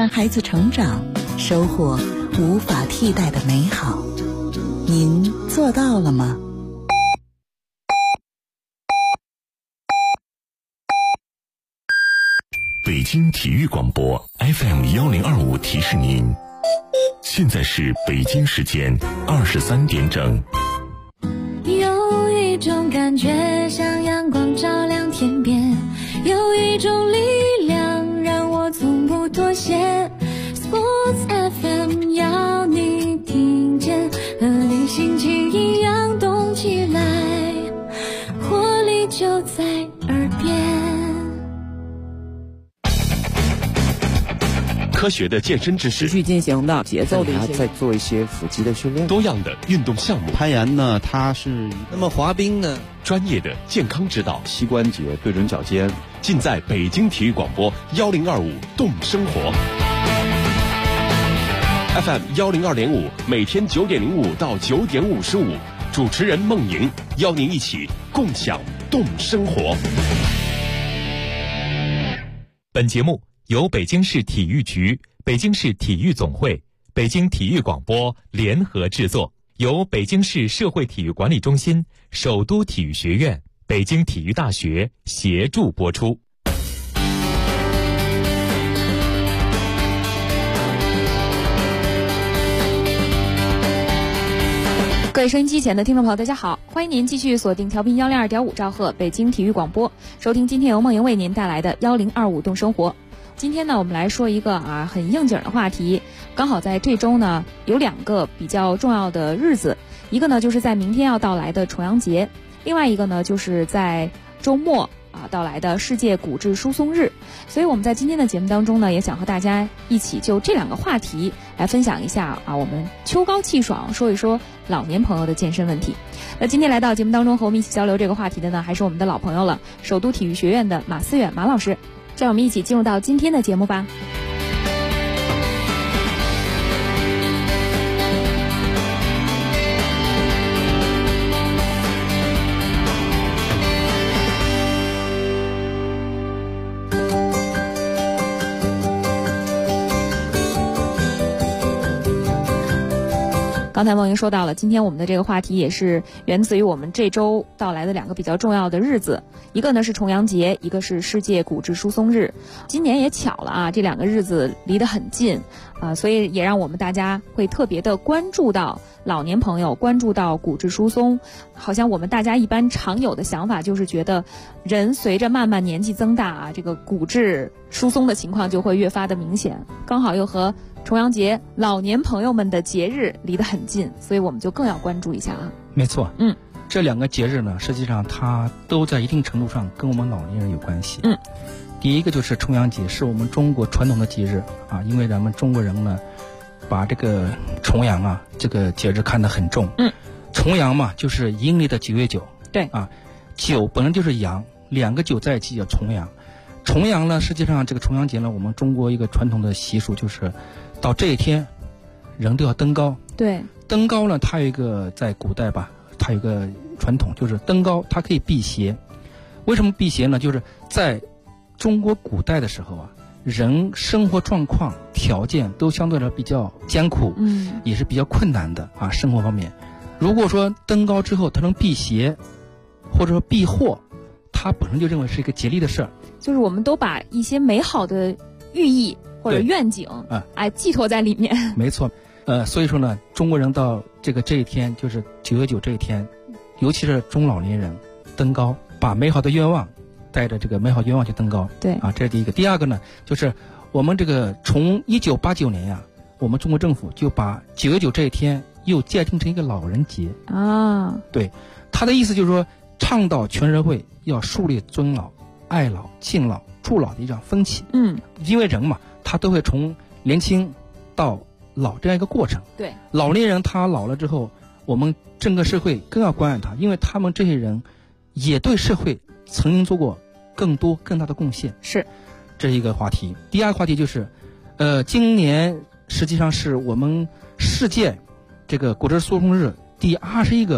伴孩子成长，收获无法替代的美好。您做到了吗？ 北京体育广播 FM1025 提示您，现在是北京时间23点整。 有一种感觉像阳光照亮天边，有一种力量让我从不妥协。 Sports FM 要你听见，和你心情一样动起来，活力就在耳边。 科学的健身知识， 持续进行的节奏的一些，再做一些腹肌的训练， 多样的运动项目。 攀岩呢，它是那么滑冰呢， 专业的健康指导， 膝关节对准脚尖， 尽在北京体育广播1025动生活 FM 102.5，每天9点05到9点55，主持人孟莹邀您一起共享动生活。 本节目由北京市体育局、北京市体育总会、北京体育广播联合制作，由北京市社会体育管理中心、首都体育学院、北京体育大学协助播出。 各位收音机前的听众朋友，大家好，欢迎您继续锁定调频102.5兆赫北京体育广播，收听今天由孟莹为您带来的1025动生活。今天呢，我们来说一个很应景的话题。刚好在这周呢，有2个比较重要的日子，一个呢就是在明天要到来的重阳节，另外一个呢就是在周末到来的世界骨质疏松日。所以我们在今天的节目当中呢，也想和大家一起就这2个话题来分享一下我们秋高气爽，说一说老年朋友的健身问题。那今天来到节目当中和我们一起交流这个话题的呢，还是我们的老朋友了，首都体育学院的马思远马老师。让我们一起进入到今天的节目吧。刚才孟莹说到了，今天我们的这个话题也是源自于我们这周到来的2个比较重要的日子，一个呢是重阳节，一个是世界骨质疏松日。今年也巧了这2个日子离得很近所以也让我们大家会特别的关注到老年朋友，关注到骨质疏松。好像我们大家一般常有的想法就是觉得人随着慢慢年纪增大这个骨质疏松的情况就会越发的明显，刚好又和重阳节老年朋友们的节日离得很近，所以我们就更要关注一下没错，这2个节日呢，实际上它都在一定程度上跟我们老年人有关系。第一个就是重阳节，是我们中国传统的节日因为咱们中国人呢，把这个重阳这个节日看得很重。重阳嘛，就是阴历的9月9。 对 9本来就是阳，2个9在一起叫重阳。重阳呢，实际上这个重阳节呢，我们中国一个传统的习俗就是到这一天人都要登高。 对， 登高呢，它有一个在古代它有一个传统，就是登高它可以辟邪。为什么辟邪呢？就是在中国古代的时候人生活状况条件都相对来比较艰苦，也是比较困难的生活方面。如果说登高之后它能辟邪或者说避祸，它本身就认为是一个吉利的事儿。 就是我们都把一些美好的寓意或者愿景寄托在里面。 没错，所以说呢，中国人到这一天，就是9月9这一天，尤其是中老年人登高，把美好的愿望带着这个美好愿望去登高。 对这是第一个。第二个呢，就是我们这个从1989年我们中国政府就把9月9这一天又界定成一个老人节对，他的意思就是说，倡导全社会要树立尊老、爱老、敬老、助老的一种风气。因为人嘛，他都会从年轻到老这样一个过程。 对， 老年人他老了之后，我们整个社会更要关爱他，因为他们这些人也对社会曾经做过更多更大的贡献。 是， 这是一个话题。第二个话题就是，今年实际上是我们世界这个骨质疏松日第21个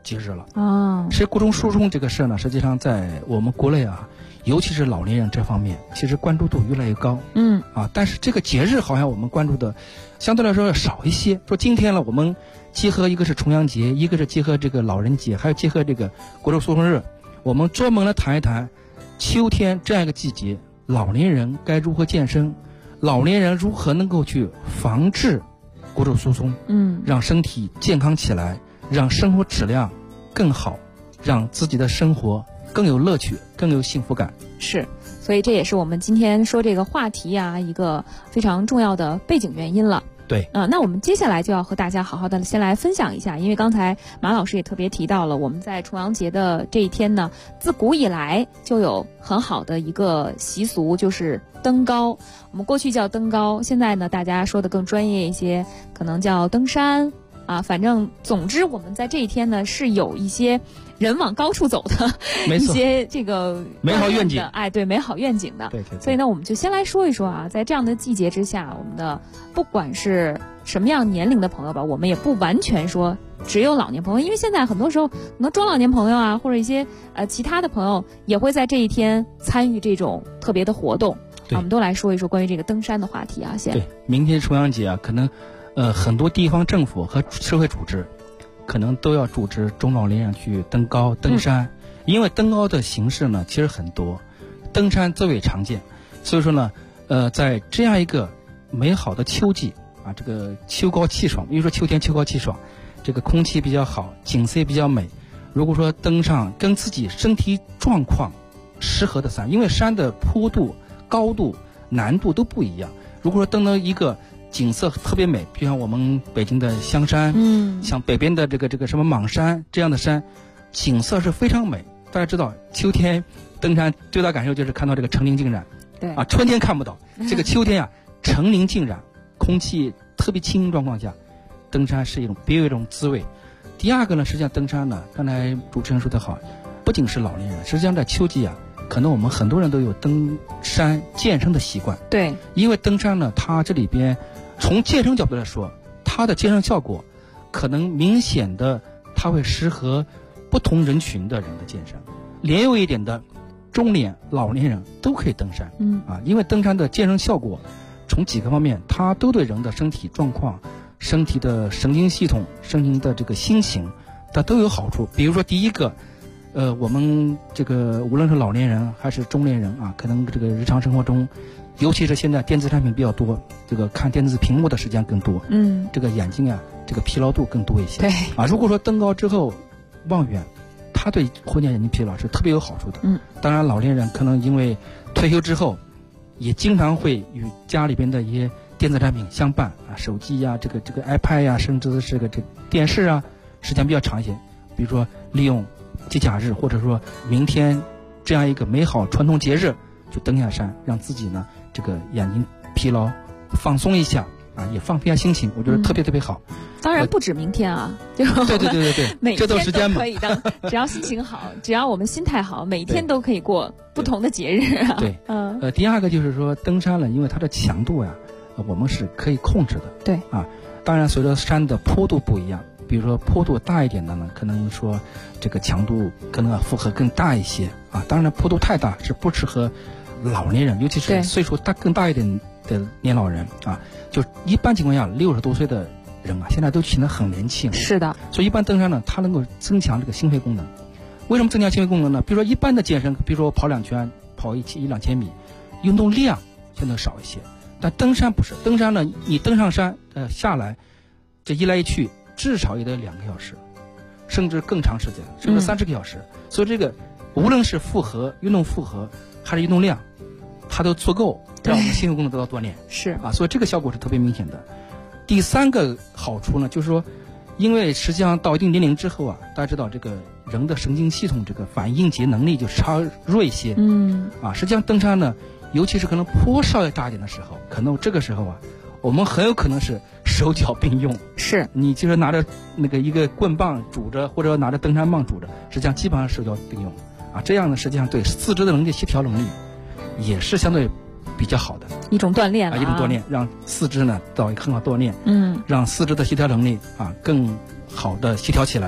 节日了啊。 其实过中疏松这个事呢，实际上在我们国内啊，尤其是老年人这方面，其实关注度越来越高。但是这个节日好像我们关注的相对来说要少一些。说今天了，我们结合一个是重阳节，一个是结合这个老人节，还有结合这个国际疏松日，我们专门来谈一谈秋天这样一个季节，老年人该如何健身，老年人如何能够去防治骨质疏松，让身体健康起来，让生活质量更好，让自己的生活更有乐趣，更有幸福感。 是，所以这也是我们今天说这个话题啊一个非常重要的背景原因了。 对， 那我们接下来就要和大家好好的先来分享一下，因为刚才马老师也特别提到了，我们在重阳节的这一天呢，自古以来就有很好的一个习俗，就是登高。我们过去叫登高，现在呢大家说的更专业一些，可能叫登山啊。反正总之我们在这一天呢是有一些人往高处走的一些这个美好愿景， 对，美好愿景的。 对。 所以呢，我们就先来说一说啊，在这样的季节之下，我们的不管是什么样年龄的朋友吧，我们也不完全说只有老年朋友，因为现在很多时候可能中老年朋友啊，或者一些其他的朋友也会在这一天参与这种特别的活动。我们都来说一说关于这个登山的话题啊。先对，明天重阳节啊，可能很多地方政府和社会组织可能都要组织中老年人去登高登山，因为登高的形式呢其实很多，登山最为常见。所以说呢，在这样一个美好的秋季啊，这个秋高气爽，比如说秋天秋高气爽，这个空气比较好，景色也比较美。如果说登上跟自己身体状况适合的山，因为山的坡度、高度、难度都不一样。如果说登到一个景色特别美，比如像我们北京的香山，像北边的这个什么莽山这样的山，景色是非常美。大家知道，秋天登山最大感受就是看到这个层林尽染， 对啊，春天看不到，这个秋天啊，层林尽染，空气特别清新状况下，登山是一种别有一种滋味。第二个呢，实际上登山呢，刚才主持人说得好，不仅是老年人，实际上在秋季啊，可能我们很多人都有登山健身的习惯。 对， 因为登山呢，它这里边从健身角度来说，它的健身效果可能明显的，它会适合不同人群的人的健身。年幼一点的中年、老年人都可以登山。因为登山的健身效果从几个方面，它都对人的身体状况、身体的神经系统、身体的这个心情，它都有好处。比如说第一个，我们这个无论是老年人还是中年人啊，可能这个日常生活中，尤其是现在电子产品比较多，这个看电子屏幕的时间更多，这个眼睛啊，这个疲劳度更多一些。 对啊，如果说登高之后望远，它对缓解眼睛疲劳是特别有好处的。当然老年人可能因为退休之后，也经常会与家里边的一些电子产品相伴啊，手机呀、这个 iPad 呀、甚至是这电视啊，时间比较长一些。比如说利用节假日，或者说明天这样一个美好传统节日，就登下山，让自己呢这个眼睛疲劳放松一下啊，也放平下心情，我觉得特别特别好。 当然不止明天啊，就对， 每天这段时间都可以登，只要心情好，只要我们心态好，每天都可以过不同的节日啊。 对，第二个就是说登山了，因为它的强度呀，我们是可以控制的。 对啊， 当然随着山的坡度不一样，比如说坡度大一点的呢，可能说这个强度可能要负荷更大一些啊。当然坡度太大是不适合老年人，尤其是岁数更大一点的年老人啊。就一般情况下60多岁的人啊，现在都显得很年轻。 是的， 所以一般登山呢，它能够增强这个心肺功能。为什么增强心肺功能呢？比如说一般的健身，比如说跑2圈、跑1-2千米，运动量相对少一些。但登山不是，登山呢，你登上山下来，这一来一去至少也得2个小时，甚至更长时间，甚至30个小时。所以这个无论是运动负荷还是运动量，它都足够让我们心肺功能得到锻炼。 是啊，所以这个效果是特别明显的。第三个好处呢，就是说，因为实际上到一定年龄之后啊，大家知道这个人的神经系统这个反应节能力就稍弱一些。实际上登山呢，尤其是可能坡稍微大一点的时候，可能这个时候啊，我们很有可能是手脚并用。 是你就是拿着那个一个棍棒拄着，或者拿着登山棒拄着，实际上基本上手脚并用啊。这样呢，实际上对四肢的能力、协调能力也是相对比较好的一种锻炼一种锻炼，让四肢呢到一个很好锻炼，让四肢的协调能力啊更好的协调起来，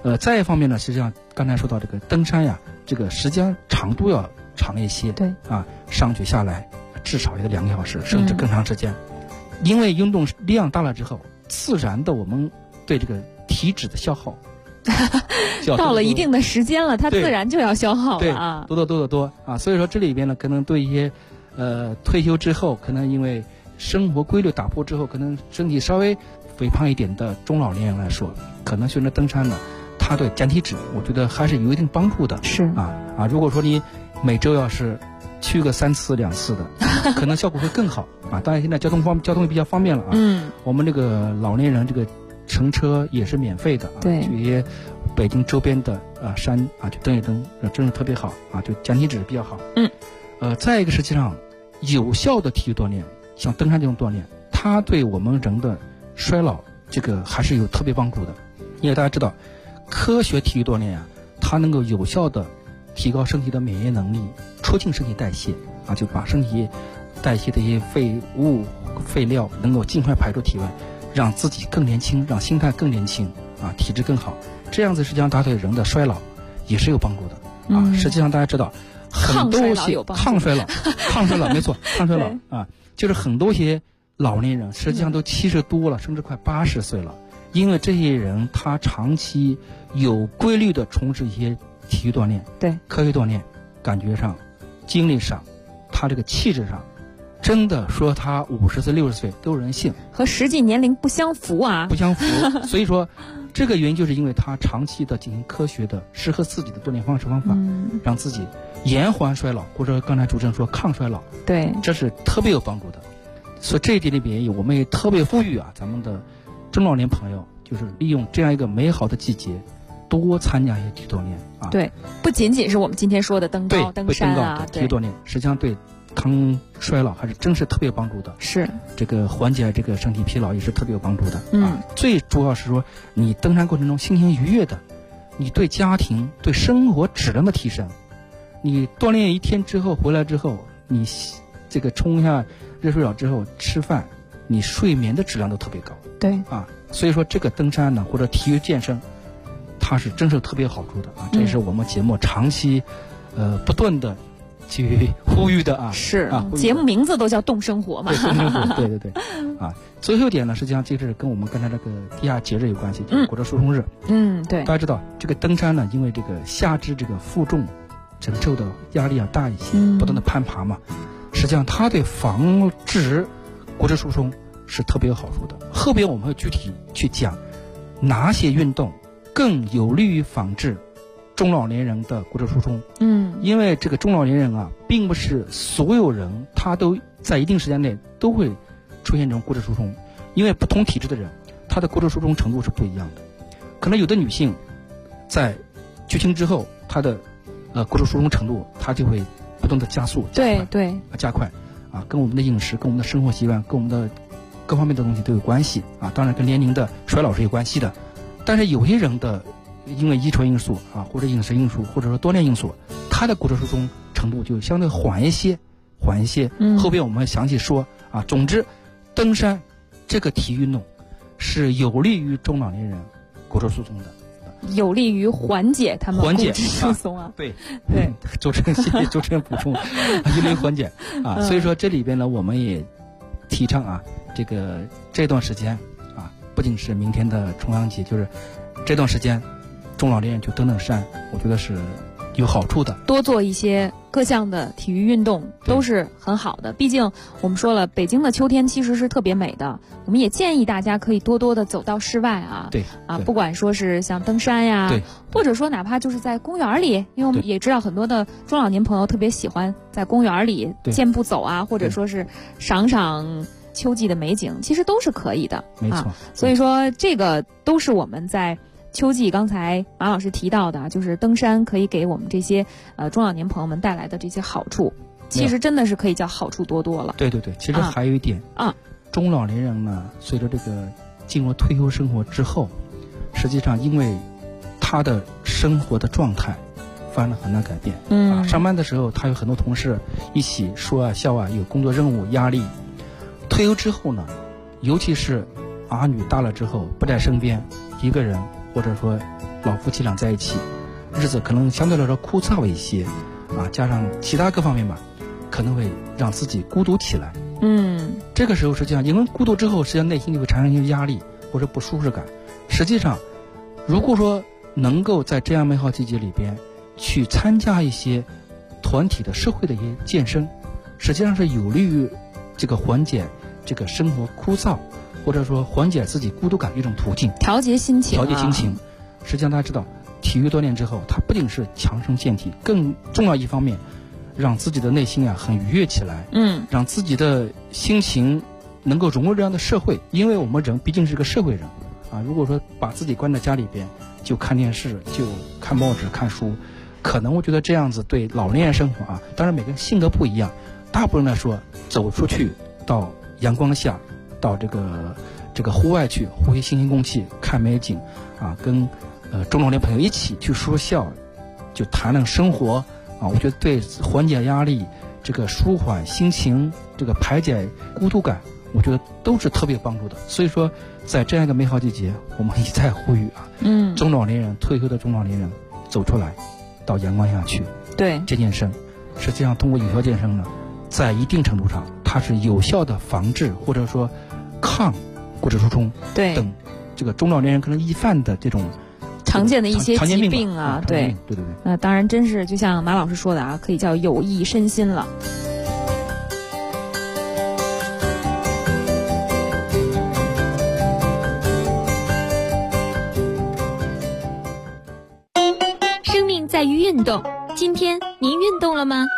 再一方面呢，实际上刚才说到这个登山呀，这个时间长度要长一些， 对啊，上去下来至少要2个小时，甚至更长时间。因为运动量大了之后，自然的我们对这个体脂的消耗到了一定的时间了，它自然就要消耗了啊， 多啊。所以说这里边呢，可能对一些退休之后，可能因为生活规律打破之后，可能身体稍微肥胖一点的中老年人来说，可能选择登山呢，它对减体脂，我觉得还是有一定帮助的。 是啊，如果说你每周要是去个3次2次的，可能效果会更好啊。当然现在交通也比较方便了啊。我们这个老年人这个乘车也是免费的啊。 对， 去一些北京周边的山啊去登一登，真是特别好啊，就减体脂比较好。再一个，实际上有效的体育锻炼，像登山这种锻炼，它对我们人的衰老这个还是有特别帮助的。因为大家知道，科学体育锻炼啊，它能够有效的提高身体的免疫能力，促进身体代谢啊，就把身体代谢的一些废物、废料能够尽快排出体外，让自己更年轻，让心态更年轻啊，体质更好。这样子实际上它对人的衰老也是有帮助的啊。实际上大家知道，很多些抗衰老没错，抗衰老啊，就是很多些老年人实际上都70多了，甚至快80岁了。因为这些人他长期有规律的从事一些体育锻炼， 对科学锻炼，感觉上、精力上，他这个气质上，真的说他50岁、60岁都有人信， 和实际年龄不相符啊， 不相符。所以说，这个原因就是因为他长期的进行科学的、适合自己的锻炼方法，让自己延缓衰老，或者刚才主持人说抗衰老， 对， 这是特别有帮助的。所以这一点里边，我们也特别呼吁啊，咱们的中老年朋友，就是利用这样一个美好的季节，多参加一些体育锻炼啊。 对，不仅仅是我们今天说的登高、登山啊， 体育锻炼实际上对抗衰老还是真是特别有帮助的。 是这个缓解这个身体疲劳也是特别有帮助的。啊，最主要是说你登山过程中心情愉悦的，你对家庭、对生活质量的提升。你锻炼一天之后回来之后，你这个冲一下热水澡之后吃饭，你睡眠的质量都特别高。 对啊，所以说这个登山呢，或者体育健身，它是真是特别有好处的啊。这也是我们节目长期不断的去呼吁的啊。 是啊，节目名字都叫动生活嘛。 对，动生活，对啊。最后一点呢，实际上就是跟我们刚才这个地下节日有关系，就是国家疏松日。 对。大家知道这个登山呢，因为这个下肢这个负重承受的压力要大一些，不断的攀爬嘛，实际上它对防止骨质疏松是特别有好处的。后边我们会具体去讲哪些运动更有利于防治中老年人的骨质疏松。因为这个中老年人啊，并不是所有人他都在一定时间内都会出现这种骨质疏松，因为不同体质的人，他的骨质疏松程度是不一样的。可能有的女性在绝经之后，她的骨质疏松程度，它就会不断的加速，加快啊，跟我们的饮食、跟我们的生活习惯、跟我们的各方面的东西都有关系啊。当然跟年龄的衰老是有关系的，但是有些人的因为遗传因素啊，或者饮食因素，或者说锻炼因素，他的骨质疏松程度就相对缓一些。后边我们会详细说啊。总之，登山这个体育运动是有利于中老年人骨质疏松的。 有利于缓解他们骨质疏松啊！ 对，主持人补充，有利于缓解啊。所以说这里边呢，我们也提倡啊，这段时间啊，不仅是明天的重阳节，就是这段时间，中老年人去登登山，我觉得是有好处的。 多做一些各项的体育运动都是很好的。毕竟我们说了，北京的秋天其实是特别美的。我们也建议大家可以多多的走到室外啊。 对啊，不管说是像登山呀，或者说哪怕就是在公园里，因为我们也知道很多的中老年朋友特别喜欢在公园里健步走啊，或者说是赏赏秋季的美景，其实都是可以的。 没错。 所以说这个都是我们在秋季刚才马老师提到的，就是登山可以给我们这些中老年朋友们带来的这些好处，其实真的是可以叫好处多多了。 对，其实还有一点中老年人呢，随着这个进入退休生活之后，实际上因为他的生活的状态发生了很大改变。上班的时候他有很多同事一起说啊笑啊，有工作任务压力。退休之后呢，尤其是儿女大了之后不在身边，一个人或者说老夫妻俩在一起，日子可能相对来说枯燥一些啊，加上其他各方面吧，可能会让自己孤独起来。这个时候实际上因为孤独之后，实际上内心就会产生一些压力或者不舒适感。实际上如果说能够在这样美好季节里边去参加一些团体的社会的一些健身，实际上是有利于这个缓解这个生活枯燥，或者说缓解自己孤独感的一种途径， 调节心情。 实际上大家知道，体育锻炼之后，它不仅是强身健体，更重要一方面，让自己的内心很愉悦起来，让自己的心情能够融入这样的社会。因为我们人毕竟是个社会人啊，如果说把自己关在家里边就看电视、就看报纸、看书，可能我觉得这样子对老年人生活啊，当然每个人性格不一样，大部分人来说，走出去到阳光下，到这个户外去呼吸新鲜空气，看美景啊，跟中老年朋友一起去说笑，就谈论生活啊，我觉得对缓解压力、这个舒缓心情、这个排解孤独感，我觉得都是特别有帮助的。所以说，在这样一个美好季节，我们一再呼吁啊，中老年人、退休的中老年人走出来，到阳光下去， 对， 健身。实际上，通过有效健身呢，在一定程度上，它是有效的防治或者说抗骨质疏松等这个中老年人可能易犯的这种常见的一些疾病啊， 对。那当然，真是就像马老师说的啊，可以叫有益身心了。 生命在于运动，今天您运动了吗？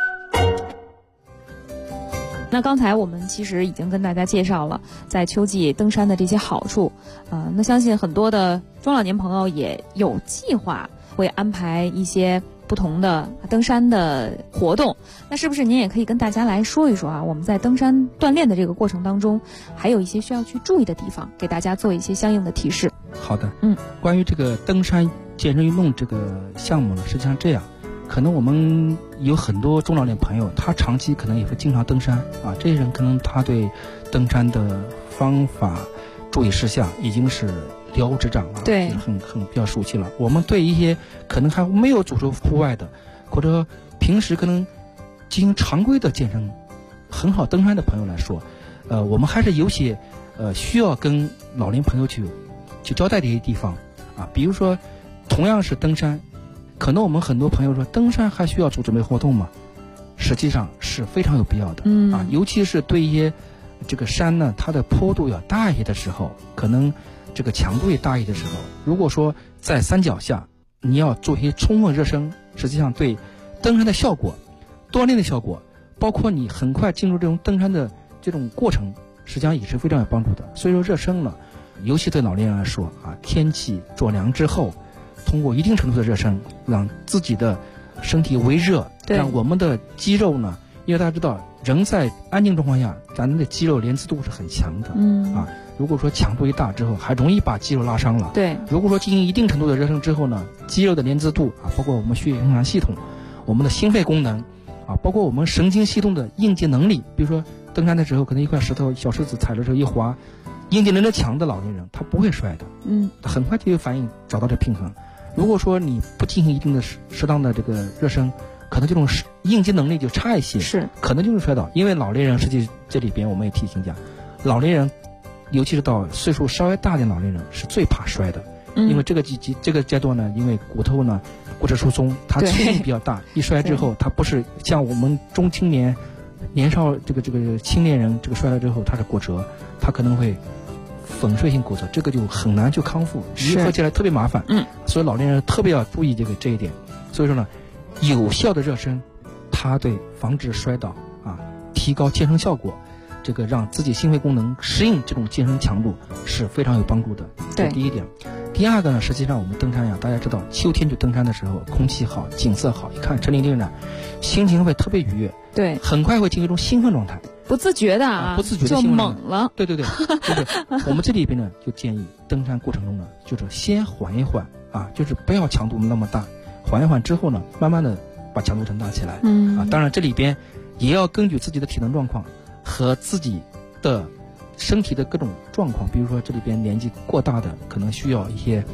那刚才我们其实已经跟大家介绍了在秋季登山的这些好处，那相信很多的中老年朋友也有计划会安排一些不同的登山的活动。那是不是您也可以跟大家来说一说啊？我们在登山锻炼的这个过程当中，还有一些需要去注意的地方，给大家做一些相应的提示。 好的，关于这个登山健身运动这个项目呢，实际上这样。可能我们有很多中老年朋友，他长期可能也会经常登山啊，这些人可能他对登山的方法、注意事项已经是了如指掌了， 对， 很比较熟悉了。我们对一些可能还没有走出户外的，或者平时可能进行常规的健身、很好登山的朋友来说，我们还是有些需要跟老年朋友去交代的一些地方啊，比如说同样是登山。可能我们很多朋友说，登山还需要做准备活动吗？实际上是非常有必要的，尤其是对一些这个山呢，它的坡度要大一些的时候，可能这个强度也大一些的时候，如果说在山脚下你要做一些充分热身，实际上对登山的效果、锻炼的效果，包括你很快进入这种登山的这种过程，实际上也是非常有帮助的。所以说热身呢，尤其对老年人来说啊，天气转凉之后，通过一定程度的热身，让自己的身体微热，让我们的肌肉呢，因为大家知道，人在安静状况下，咱们的肌肉连刺度是很强的，如果说强度一大之后，还容易把肌肉拉伤了。 对， 如果说进行一定程度的热身之后呢，肌肉的连刺度啊，包括我们血液循环系统、我们的心肺功能啊，包括我们神经系统的应接能力，比如说登山的时候，可能一块石头、小石子踩的时候一滑，应接能力强的老年人他不会摔的，他很快就有反应，找到这平衡。如果说你不进行一定的适当的这个热身，可能这种应接能力就差一些， 是可能就是摔倒。因为老年人实际这里边我们也提醒一下，老年人尤其是到岁数稍微大点老年人是最怕摔的，因为这个阶段呢，因为骨头呢骨质疏松，它粗度比较大，一摔之后，它不是像我们中青年、年少这个青年人这个摔了之后，它是骨折，它可能会粉碎性骨折，这个就很难去康复，愈合起来特别麻烦。所以老年人特别要注意这一点。所以说呢，有效的热身，它对防止摔倒啊，提高健身效果，这个让自己心肺功能适应这种健身强度是非常有帮助的。这第一点。第二个呢，实际上我们登山呀，大家知道秋天去登山的时候，空气好，景色好，一看陈林令的，心情会特别愉悦， 对， 很快会进入一种兴奋状态， 不自觉的不自觉的就猛了。 对，就是我们这里边呢，就建议登山过程中呢，就是先缓一缓啊，就是不要强度那么大，缓一缓之后呢，慢慢的把强度增大起来。当然这里边也要根据自己的体能状况和自己的身体的各种状况，比如说这里边年纪过大的，可能需要一些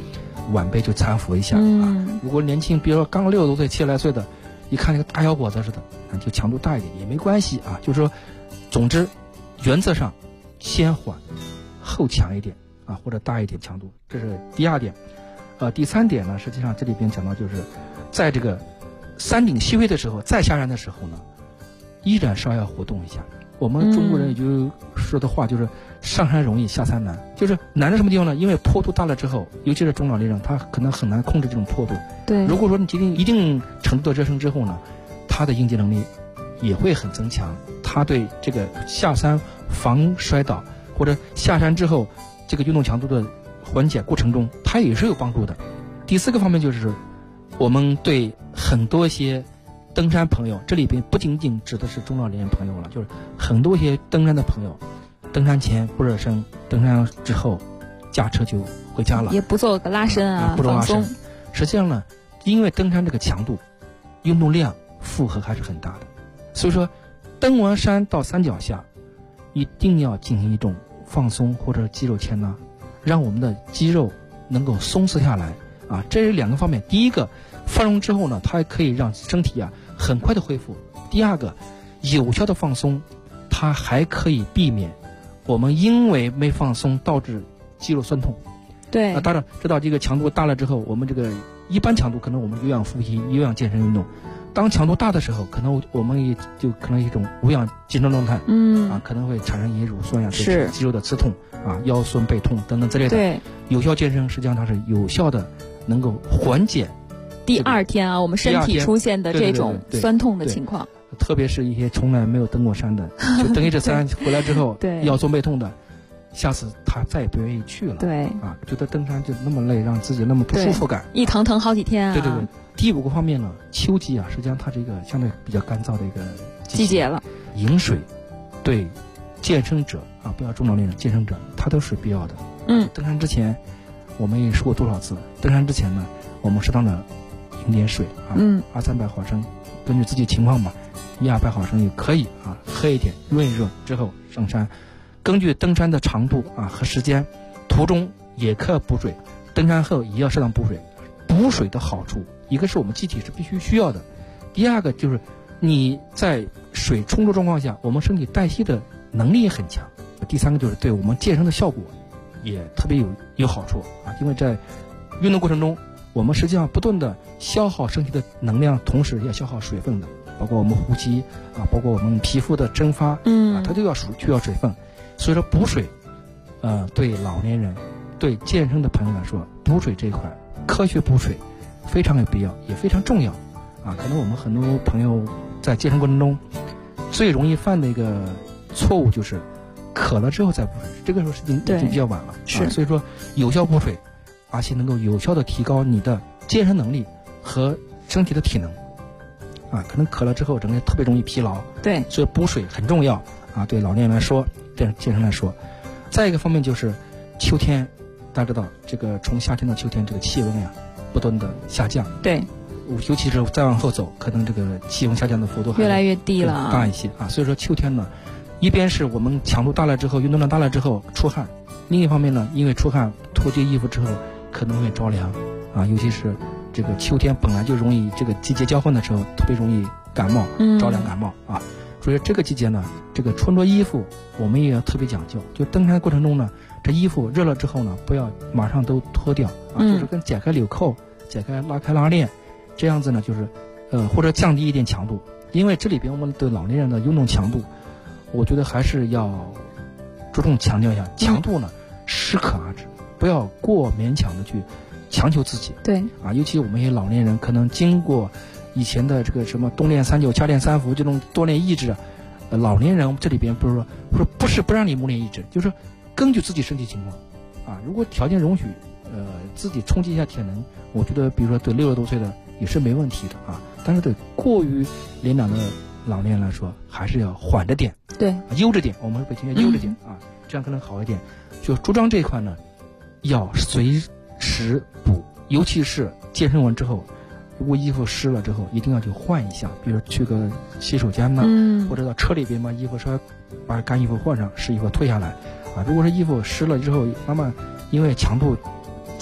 晚辈就搀扶一下啊。如果年轻，比如说刚60多岁、70来岁的，一看那个大小伙子似的，就强度大一点也没关系啊。就是说，总之，原则上先缓后强一点啊，或者大一点强度，这是第2点。第3点呢，实际上这里边讲到就是，在这个山顶虚飞的时候，再下山的时候呢，依然稍要活动一下。我们中国人也就说的话就是上山容易下山难，就是难在什么地方呢？因为坡度大了之后，尤其是中老年人，他可能很难控制这种坡度。 对， 如果说你一定程度的热身之后呢，他的应激能力也会很增强，他对这个下山防摔倒或者下山之后这个运动强度的缓解过程中，它也是有帮助的。第4个方面就是我们对很多些登山朋友，这里边不仅仅指的是中老年人朋友了，就是很多些登山的朋友，登山前不热身，登山之后驾车就回家了， 也不做个拉伸啊， 不做拉伸。 放松。 实际上呢，因为登山这个强度、运动量、负荷还是很大的，所以说登完山到山脚下，一定要进行一种放松或者肌肉牵拉，让我们的肌肉能够松弛下来啊。这是2个方面。第一个，放松之后呢，它可以让身体很快的恢复。第2个，有效的放松，它还可以避免我们因为没放松导致肌肉酸痛。 对， 当然知道这个强度大了之后，我们这个一般强度可能我们有氧呼吸、有氧健身运动，当强度大的时候，可能我们也就可能一种无氧紧张状态，可能会产生一些乳酸是肌肉的刺痛啊、腰酸背痛等等之类的。 对， 有效健身实际上它是有效的，能够缓解第2天啊，我们身体出现的这种酸痛的情况。 特别是一些从来没有登过山的，就登一次山回来之后，腰酸背痛的，下次他再也不愿意去了。 对啊，觉得登山就那么累，让自己那么不舒服感， 一疼好几天啊。 对。第5个方面呢，秋季实际上它是一个相对比较干燥的一个季节了。 饮水对健身者不要中老年人，健身者他都是必要的。登山之前，我们也说过多少次，登山之前呢，我们适当的饮点水200-300毫升，根据自己情况吧，100-200毫升也可以喝一点润一润之后上山。根据登山的长度和时间，途中也可补水，登山后也要适当补水。补水的好处，一个是我们机体是必须需要的，第2个就是你在水充足状况下，我们身体代谢的能力也很强。第3个就是对我们健身的效果也特别有好处因为在运动过程中，我们实际上不断的消耗身体的能量，同时也消耗水分的，包括我们呼吸包括我们皮肤的蒸发它都需要水分。所以说补水对老年人、对健身的朋友来说，补水这一块科学补水非常有必要，也非常重要可能我们很多朋友在健身过程中最容易犯的一个错误就是渴了之后再补水，这个时候已经比较晚了。是，所以说有效补水，而且能够有效的提高你的健身能力和身体的体能可能渴了之后整个特别容易疲劳。 对， 所以补水很重要对老年人来说，对健身来说。再一个方面就是秋天，大家知道这个从夏天到秋天，这个气温不断的下降。 对， 尤其是再往后走，可能这个气温下降的幅度还越来越低了大一些所以说秋天呢，一边是我们强度大了之后，运动量大了之后出汗，另一方面呢，因为出汗脱去衣服之后可能会着凉尤其是这个秋天本来就容易这个季节交换的时候特别容易感冒着凉感冒所以这个季节呢，这个穿着衣服我们也要特别讲究。就登山过程中呢，这衣服热了之后呢，不要马上都脱掉就是跟解开纽扣、拉开拉链，这样子呢就是或者降低一点强度。因为这里边我们对老年人的运动强度，我觉得还是要着重强调一下，强度呢适可而止，不要过勉强的去强求自己。 对尤其我们一些老年人，可能经过以前的这个什么冬练39、夏练3伏这种锻炼意志老年人这里边不是不让你磨练意志，就是根据自己身体情况如果条件容许自己冲击一下体能，我觉得比如说对60多岁的也是没问题的但是对过于年长的老年人来说，还是要缓着点， 对， 悠着点，我们北京叫悠着点这样可能好一点。就着装这一块呢，要随时补，尤其是健身完之后，如果衣服湿了之后，一定要去换一下，比如去个洗手间或者到车里边把衣服稍微把干衣服换上，湿衣服退下来如果是衣服湿了之后，慢慢因为强度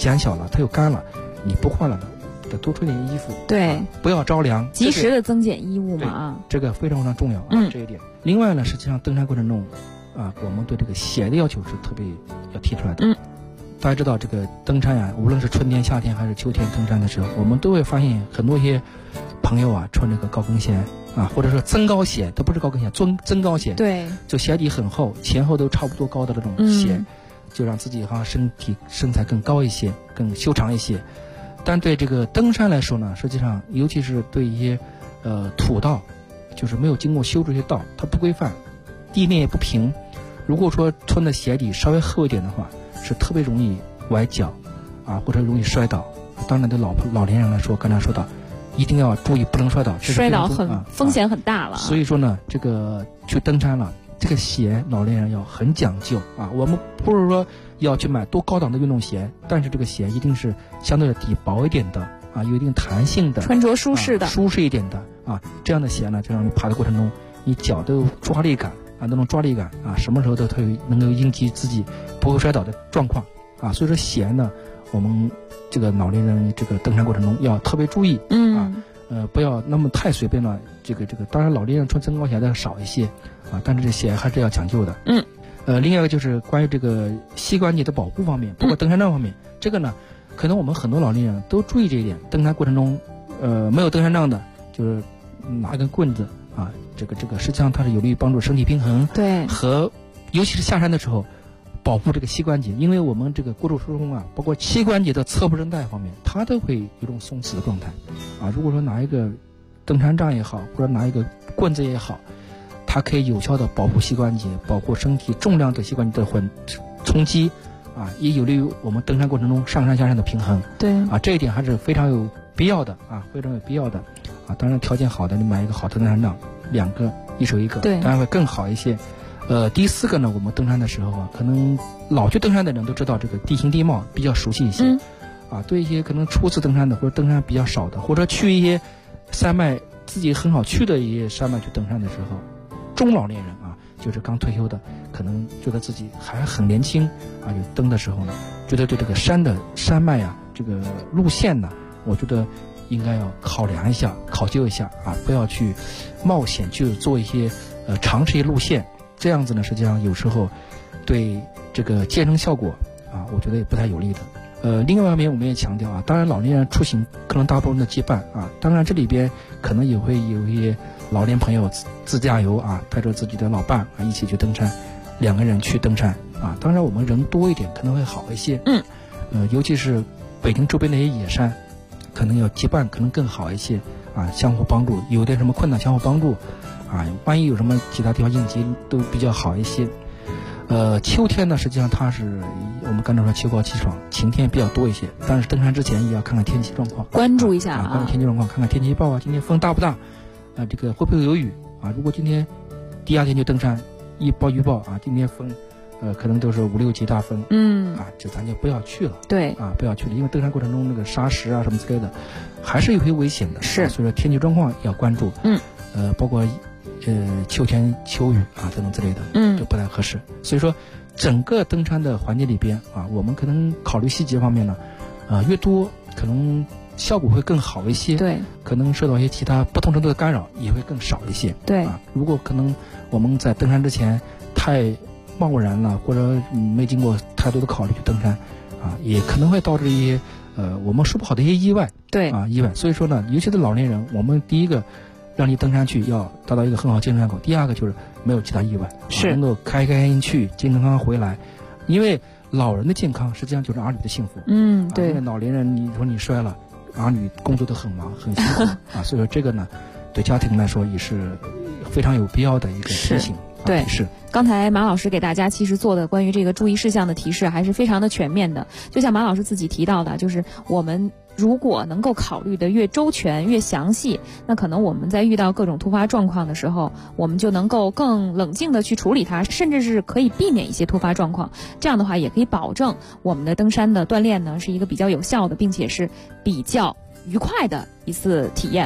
减小了，它又干了，你不换了的，得多穿点衣服。 对， 不要着凉， 及时的增减衣物嘛啊， 这个非常非常重要啊，这一点。另外呢，实际上登山过程中啊，我们对这个鞋的要求是特别要提出来的。大家知道这个登山呀，无论是春天、夏天还是秋天登山的时候，我们都会发现很多一些朋友啊穿这个高跟鞋啊，或者说增高鞋，它不是高跟鞋，增高鞋， 对， 就鞋底很厚，前后都差不多高的这种鞋，就让自己好像身材更高一些，更修长一些。但对这个登山来说呢，实际上尤其是对一些土道，就是没有经过修这些道，它不规范，地面也不平，如果说穿的鞋底稍微厚一点的话，是特别容易崴脚啊，或者容易摔倒。当然对老年人来说，刚才说到一定要注意不能摔倒， 摔倒风险很大了。 所以说呢，这个去登山了，这个鞋老年人要很讲究啊。我们不是说要去买多高档的运动鞋，但是这个鞋一定是相对的底薄一点的啊，有一定弹性的， 穿着舒适的， 舒适一点的啊。这样的鞋呢，就让你爬的过程中，你脚都有抓力感啊，那种抓力感啊，什么时候都能够应急自己不会摔倒的状况啊。所以说鞋呢，我们这个老年人这个登山过程中要特别注意不要那么太随便了。这个当然老年人穿增高鞋的少一些啊，但是这鞋还是要讲究的。另外一个就是关于这个膝关节的保护方面，包括登山杖方面，这个呢，可能我们很多老年人都注意这一点。登山过程中，没有登山杖的，就是拿一根棍子啊，这个实际上它是有利于帮助身体平衡， 对， 和尤其是下山的时候保护这个膝关节，因为我们这个过度疏松啊，包括膝关节的侧部韧带方面，它都会有种松弛的状态啊。如果说拿一个登山杖也好，或者拿一个棍子也好，它可以有效的保护膝关节，保护身体重量对膝关节的冲击啊，也有利于我们登山过程中上山下山的平衡。 对啊，这一点还是非常有必要的啊，非常有必要的啊。当然条件好的，你买一个好的登山杖，2个一手一个， 对， 当然会更好一些。第4个呢，我们登山的时候啊，可能老去登山的人都知道这个地形地貌比较熟悉一些，啊，对一些可能初次登山的或者登山比较少的，或者去一些山脉自己很好去的一些山脉去登山的时候，中老年人啊，就是刚退休的，可能觉得自己还很年轻啊，就登的时候呢，觉得对这个山脉啊，这个路线呢，我觉得应该要考量一下，考究一下啊，不要去冒险去做一些尝试一些路线。这样子呢，实际上有时候对这个健身效果啊，我觉得也不太有利的。另外一方面我们也强调啊，当然老年人出行可能大部分的结伴啊，当然这里边可能也会有一些老年朋友自驾游啊，带着自己的老伴啊一起去登山，2个人去登山啊，当然我们人多一点可能会好一些。尤其是北京周边的一些野山，可能要结伴可能更好一些啊，相互帮助，有点什么困难相互帮助。啊，万一有什么其他地方应急都比较好一些。秋天呢，实际上它是我们刚才说秋高气爽，晴天比较多一些。但是登山之前也要看看天气状况， 关注一下关注天气状况，看看天气预报啊，今天风大不大？这个会不会有雨啊？如果今天第2天就登山，预报啊，今天风，可能都是5、6级大风，就咱就不要去了。 对啊，不要去了，因为登山过程中那个沙石啊什么之类的，还是有些危险的。 是， 所以说天气状况要关注。包括秋天秋雨啊等等之类的，就不太合适。所以说，整个登山的环节里边啊，我们可能考虑细节方面呢，越多可能效果会更好一些。 对， 可能受到一些其他不同程度的干扰也会更少一些。 对啊，如果可能我们在登山之前太贸然了，或者没经过太多的考虑去登山啊，也可能会导致一些我们说不好的一些意外。 对啊，意外。所以说呢，尤其是老年人，我们第一个让你登山去要达到一个很好健康效果。第2个就是没有其他意外， 是能够开心去，健康康回来。因为老人的健康实际上就是儿女的幸福。 对。 因为老年人，你说你衰了，儿女工作都很忙很辛苦啊，所以说这个呢，对家庭来说也是非常有必要的一个提醒。 对， 是。 刚才马老师给大家其实做的关于这个注意事项的提示还是非常的全面的。就像马老师自己提到的，就是我们如果能够考虑的越周全越详细，那可能我们在遇到各种突发状况的时候，我们就能够更冷静的去处理它，甚至是可以避免一些突发状况。这样的话也可以保证我们的登山的锻炼呢是一个比较有效的，并且是比较愉快的一次体验。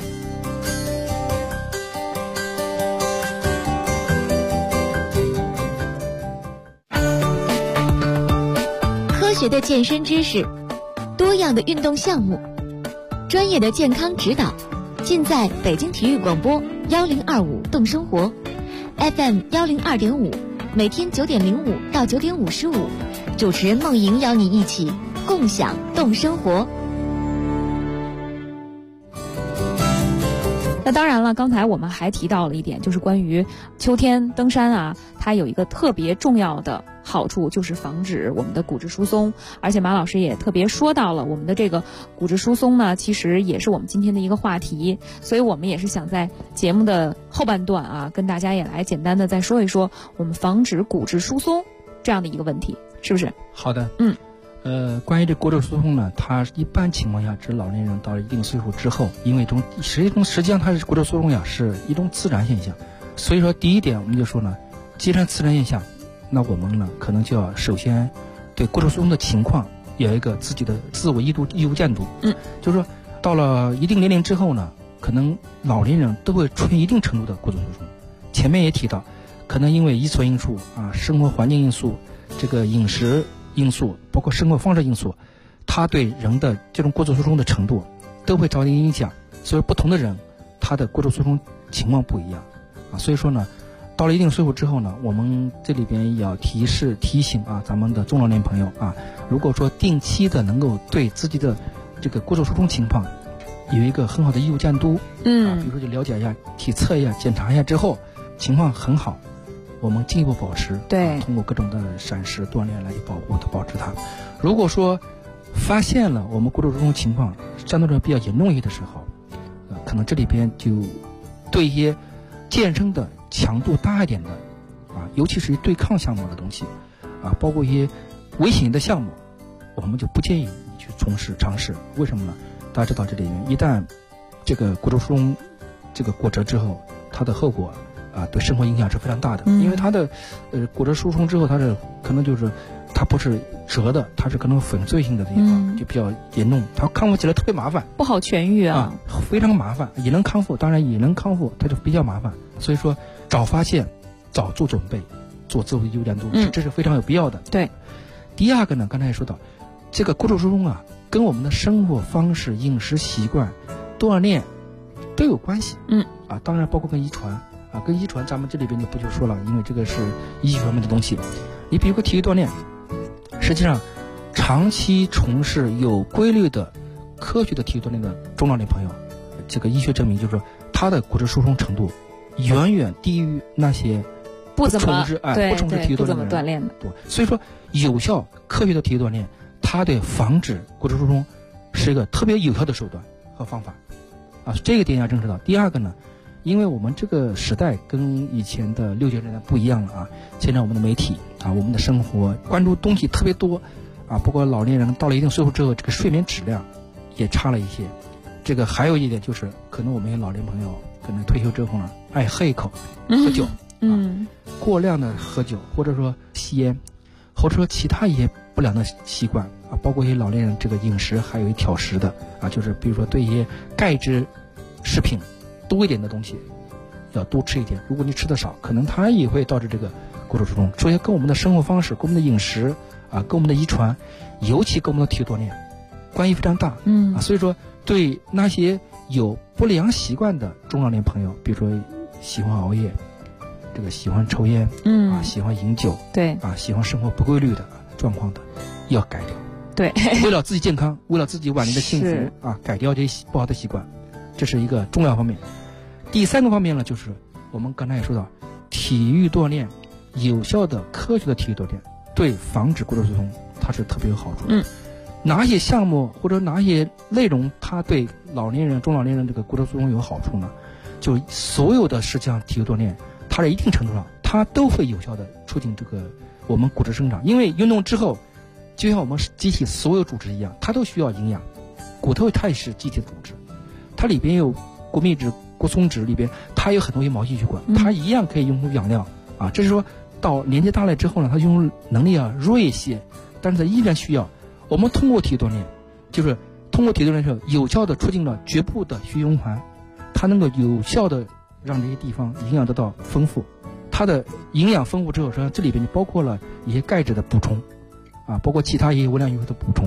科学的健身知识， 多样的运动项目，专业的健康指导，尽在北京体育广播1025动生活 FM 102.5，每天9点05到9点55，主持人梦莹邀你一起共享动生活。 那当然了，刚才我们还提到了一点，就是关于秋天登山啊，它有一个特别重要的好处，就是防止我们的骨质疏松。而且马老师也特别说到了我们的这个骨质疏松呢，其实也是我们今天的一个话题，所以我们也是想在节目的后半段啊，跟大家也来简单的再说一说我们防止骨质疏松这样的一个问题，是不是？ 好的，关于这骨质疏松呢，它一般情况下指老年人到了一定岁数之后，因为实际上它是骨质疏松呀，是一种自然现象。所以说第一点我们就说呢，既然自然现象，那我们呢可能就要首先对骨质疏松的情况有一个自己的自我意图监督。就是说到了一定年龄之后呢，可能老年人都会出现一定程度的骨质疏松。前面也提到，可能因为遗传因素啊、生活环境因素、这个饮食因素，包括生活方式因素，它对人的这种骨质疏松的程度都会造成影响。所以不同的人他的骨质疏松情况不一样啊。所以说呢，到了一定岁数之后呢，我们这里边也要提醒啊，咱们的中老年朋友啊，如果说定期的能够对自己的这个骨质疏松情况有一个很好的义务监督，比如说就了解一下、体测一下、检查一下之后情况很好，我们进一步保持， 对， 通过各种的膳食锻炼来保持它。如果说发现了我们骨质疏松情况相对来说比较严重一些的时候，可能这里边就对一些健身的强度大一点的啊，尤其是对抗项目的东西啊，包括一些危险的项目，我们就不建议你去尝试。为什么呢？大家知道这里面一旦这个骨质疏松这个骨折之后，它的后果啊，对生活影响是非常大的。因为它的骨质疏松之后，它是可能就是它不是折的，它是可能粉碎性的地方，就比较严重，它康复起来特别麻烦， 不好痊愈啊， 非常麻烦。也能康复，当然也能康复，它就比较麻烦。所以说早发现早做准备，做自我的义务监督，这是非常有必要的。 对。 第二个呢，刚才也说到这个骨质疏松啊，跟我们的生活方式、饮食习惯、锻炼都有关系。当然包括跟遗传啊，跟遗传咱们这里边就不去说了，因为这个是医学方面的东西。你比如说体育锻炼，实际上长期从事有规律的科学的体育锻炼的中老年朋友，这个医学证明就是说他的骨质疏松程度远远低于那些不从事体育锻炼的。对，所以说有效科学的体育锻炼，它对防止骨质疏松是一个特别有效的手段和方法啊，这个点要认识到。第二个呢，因为我们这个时代跟以前的60年代不一样了啊，现在我们的媒体啊，我们的生活关注东西特别多啊，不过老年人到了一定岁数之后，这个睡眠质量也差了一些。这个还有一点就是，可能我们老年朋友可能退休之后呢，爱喝一口喝酒，过量的喝酒，或者说吸烟，或者说其他一些不良的习惯啊，包括一些老年人这个饮食还有一挑食的啊，就是比如说对一些钙质食品多一点的东西要多吃一点，如果你吃的少，可能它也会导致这个骨质疏松。所以跟我们的生活方式、跟我们的饮食啊、跟我们的遗传，尤其跟我们的体育锻炼关系非常大。所以说对那些有不良习惯的中老年朋友，比如说喜欢熬夜，这个喜欢抽烟，喜欢饮酒， 对啊，喜欢生活不规律的状况的，要改掉。 对， 为了自己健康，为了自己晚年的幸福啊，改掉这些不好的习惯，这是一个重要方面。第三个方面呢，就是我们刚才也说到，体育锻炼，有效的科学的体育锻炼，对防止骨质疏松它是特别有好处的。哪些项目或者哪些内容它对老年人、中老年人这个骨质疏松有好处呢？就所有的实际上体育锻炼，它在一定程度上它都会有效的促进这个我们骨质生长。因为运动之后，就像我们机体所有组织一样，它都需要营养。骨头它也是机体的组织，它里边有骨密质、骨松质，里边它有很多毛细血管，它一样可以用养料啊。这是说到年纪大了之后呢，它用能力弱一些，但是它依然需要。我们通过体育锻炼，就是通过体育锻炼之后，有效的促进了局部的血液循环，它能够有效的让这些地方营养得到丰富。它的营养丰富之后，实际上这里边就包括了一些钙质的补充啊，包括其他一些微量元素的补充。这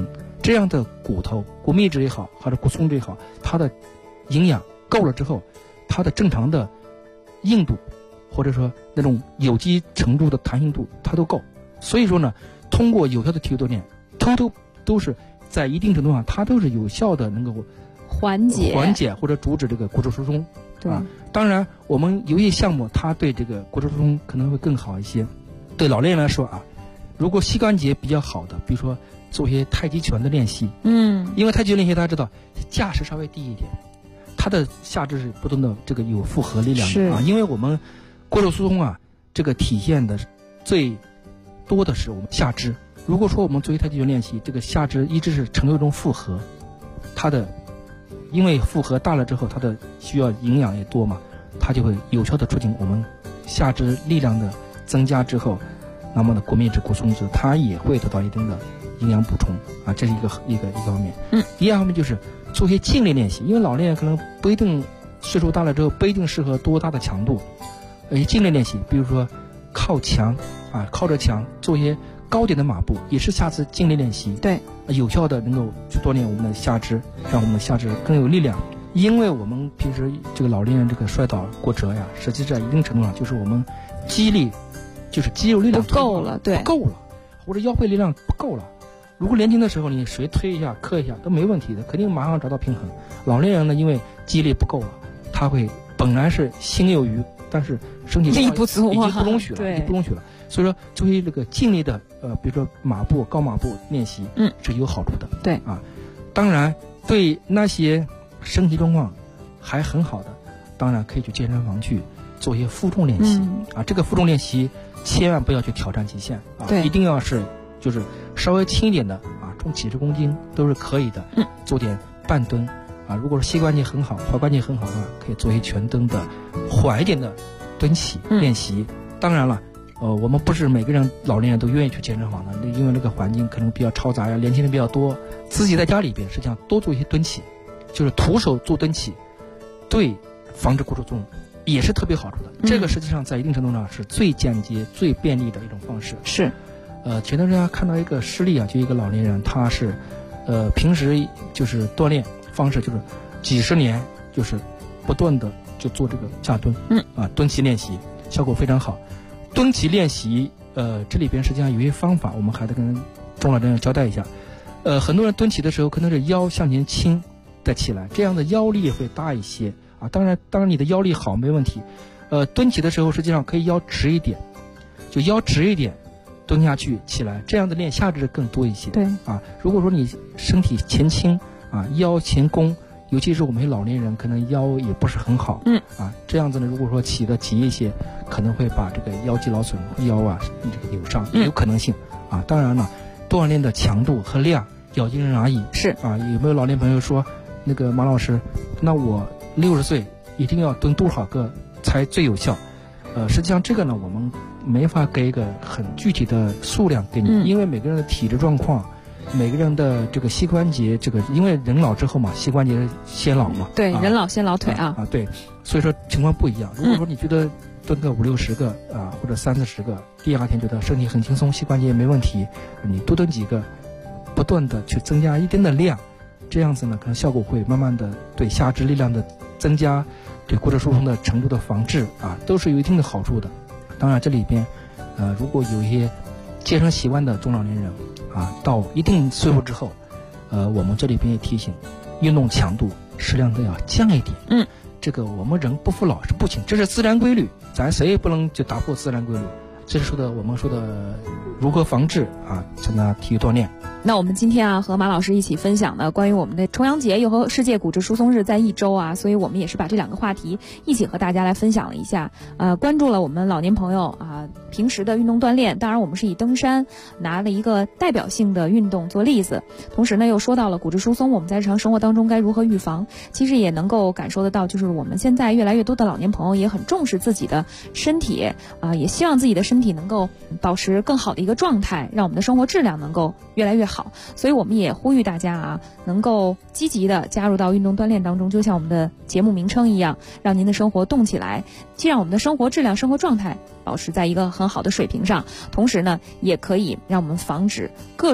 这样的骨头、骨密质也好，或者骨松质也好，它的营养够了之后，它的正常的硬度，或者说那种有机程度的弹性度，它都够。所以说呢，通过有效的体育锻炼，都是在一定程度上，它都是有效的能够缓解或者阻止这个骨质疏松。 对啊， 当然我们有一些项目，它对这个骨质疏松可能会更好一些。对老年人来说啊，如果膝关节比较好的，比如说做一些太极拳的练习，因为太极拳练习大家知道架势稍微低一点，它的下肢是不断的这个有复合力量的啊。因为我们骨质疏松啊，这个体现的最多的是我们下肢。如果说我们做一太极拳练习，这个下肢一直是呈现一种复合，它的因为复合大了之后，它的需要营养也多嘛，它就会有效的促进我们下肢力量的增加之后，那么呢骨密质、骨松质它也会得到一定的营养补充啊，这是一个方面。第二方面就是做一些静力练习，因为老年人可能不一定岁数大了之后不一定适合多大的强度，静力练习，比如说靠墙啊，靠着墙做一些高点的马步，也是下肢静力练习， 对， 有效的能够去锻炼我们的下肢，让我们的下肢更有力量。因为我们平时这个老年人这个摔倒骨折呀，实际在一定程度上就是我们肌力，就是肌肉力量不够了，对， 不够了，或者腰背力量不够了。如果年轻的时候你谁推一下、磕一下都没问题的，肯定马上找到平衡。老年人呢，因为肌力不够了，他会本来是心有余，但是身体力不足， 已经不容许了，所以说作为这个静力的比如说马步、高马步练习，是有好处的。 对啊，当然对那些身体状况还很好的，当然可以去健身房去做一些负重练习啊。这个负重练习千万不要去挑战极限啊，一定要是就是稍微轻一点的啊，重几十公斤都是可以的。做点半蹲啊，如果是膝关节很好、踝关节很好的话，可以做一些全蹬的缓一点的蹲起练习。当然了，我们不是每个人老年人都愿意去健身房的，因为那个环境可能比较嘈杂呀，年轻人比较多，自己在家里边实际上多做一些蹲起，就是徒手做蹲起，对防止骨质疏松也是特别好处的。这个实际上在一定程度上是最简洁、最便利的一种方式。 是， 前段时间看到一个事例啊，就一个老年人，他是平时就是锻炼方式就是几十年就是不断的就做这个下蹲，蹲起练习，效果非常好。蹲起练习，这里边实际上有一些方法，我们还得跟中老年人交代一下。很多人蹲起的时候可能是腰向前倾再起来，这样的腰力会大一些啊。当然你的腰力好没问题。蹲起的时候实际上可以腰直一点，就腰直一点，蹲下去起来，这样的练下肢更多一些。 对啊，如果说你身体前倾啊，腰前弓，尤其是我们老年人可能腰也不是很好，这样子呢，如果说起得急一些，可能会把这个腰肌劳损、腰啊这个扭伤也有可能性啊。当然了，锻炼的强度和量要因人而异。 是啊，有没有老年朋友说，那个马老师，那我60岁一定要蹲多少个才最有效？实际上这个呢，我们没法给一个很具体的数量给你，因为每个人的体质状况。每个人的这个膝关节，这个因为人老之后嘛，膝关节先老嘛。 对，人老先老腿啊。 对，所以说情况不一样。如果说你觉得蹲个50-60个啊，或者30-40个，第二天觉得身体很轻松，膝关节也没问题，你多蹲几个，不断的去增加一定的量，这样子呢，可能效果会慢慢的对下肢力量的增加，对骨质疏松的程度的防治啊，都是有一定的好处的。当然这里边，如果有一些健身习惯的中老年人。到一定岁数之后，我们这里边也提醒，运动强度适量的要降一点。这个我们人不服老是不行，这是自然规律，咱谁也不能就打破自然规律。这是我们说的如何防治啊，参加体育锻炼。 那我们今天和马老师一起分享的关于我们的重阳节又和世界骨质疏松日在一周啊，所以我们也是把这两个话题一起和大家来分享了一下。关注了我们老年朋友平时的运动锻炼，当然我们是以登山拿了一个代表性的运动做例子，同时呢又说到了骨质疏松，我们在日常生活当中该如何预防。其实也能够感受得到，就是我们现在越来越多的老年朋友也很重视自己的身体也希望自己的身体能够保持更好的一个状态，让我们的生活质量能够越来越好。所以我们也呼吁大家能够积极的加入到运动锻炼当中，就像我们的节目名称一样，让您的生活动起来，既让我们的生活质量、生活状态保持在一个很好的水平上，同时呢也可以让我们防止各种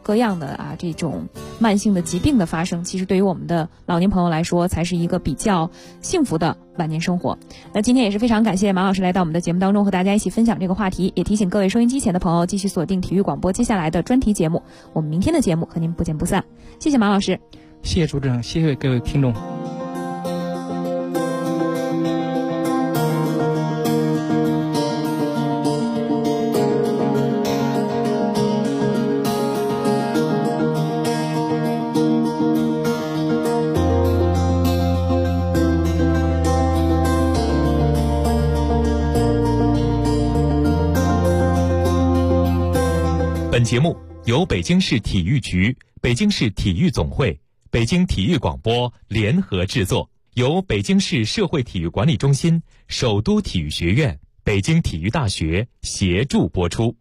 各样的这种慢性的疾病的发生，其实对于我们的老年朋友来说，才是一个比较幸福的晚年生活。那今天也是非常感谢马老师来到我们的节目当中，和大家一起分享这个话题，也提醒各位收音机前的朋友继续锁定体育广播接下来的专题节目，我们明天的节目和您不见不散。谢谢马老师。 谢谢主持人，谢谢各位听众。 本节目由北京市体育局、北京市体育总会、北京体育广播联合制作，由北京市社会体育管理中心、首都体育学院、北京体育大学协助播出。